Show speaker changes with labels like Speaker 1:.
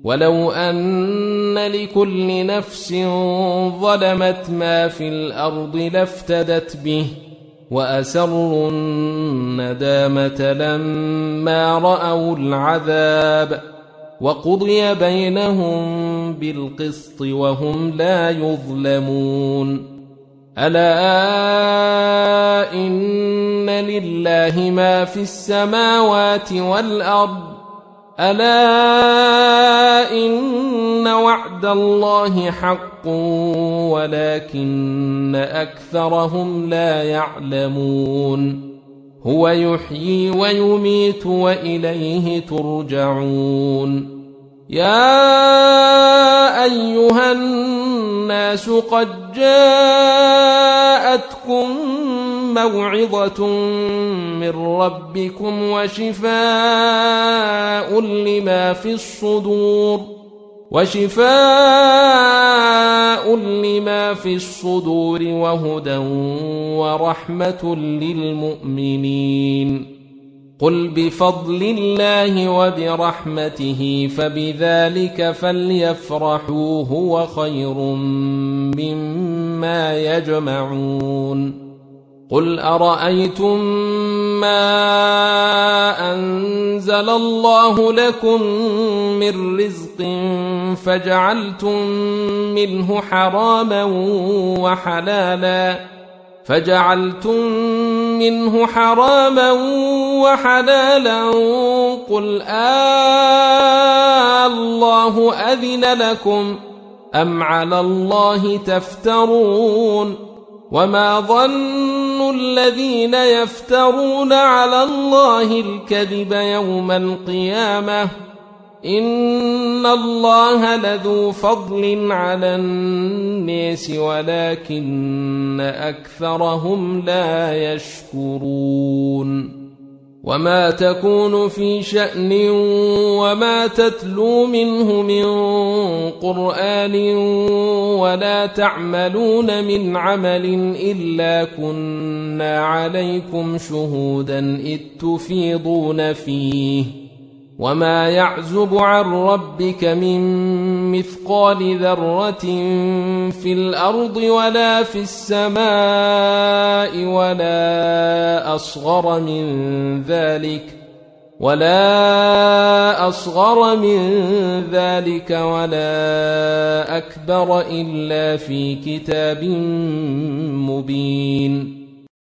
Speaker 1: ولو أن لكل نفس ظلمت ما في الأرض لافتدت به وأسروا الندامة لما رأوا العذاب وقضي بينهم بالقسط وهم لا يظلمون. ألا إن لله ما في السماوات والأرض ألا إن وعد الله حق ولكن أكثرهم لا يعلمون. هو يحيي ويميت وإليه ترجعون. يا أيها الناس قد جاءتكم موعظة من ربكم وشفاء لما في الصدور وهدى ورحمة للمؤمنين. قل بفضل الله وبرحمته فبذلك فليفرحوا هو خير مما يجمعون. قل أرأيتم ما أنزل الله لكم من رزق فجعلتم منه حراما وحلالا قل الله أذن لكم أم على الله تفترون. وما ظن الذين يفترون على الله الكذب يوم القيامة إن الله لذو فضل على الناس ولكن أكثرهم لا يشكرون. وما تكون في شأن وما تتلو منه من قرآن ولا تعملون من عمل إلا كنا عليكم شهودا إذ تفيضون فيه وما يعزب عن ربك من مثقال ذرة في الأرض ولا في السماء ولا أصغر من ذلك ولا أكبر إلا في كتاب مبين.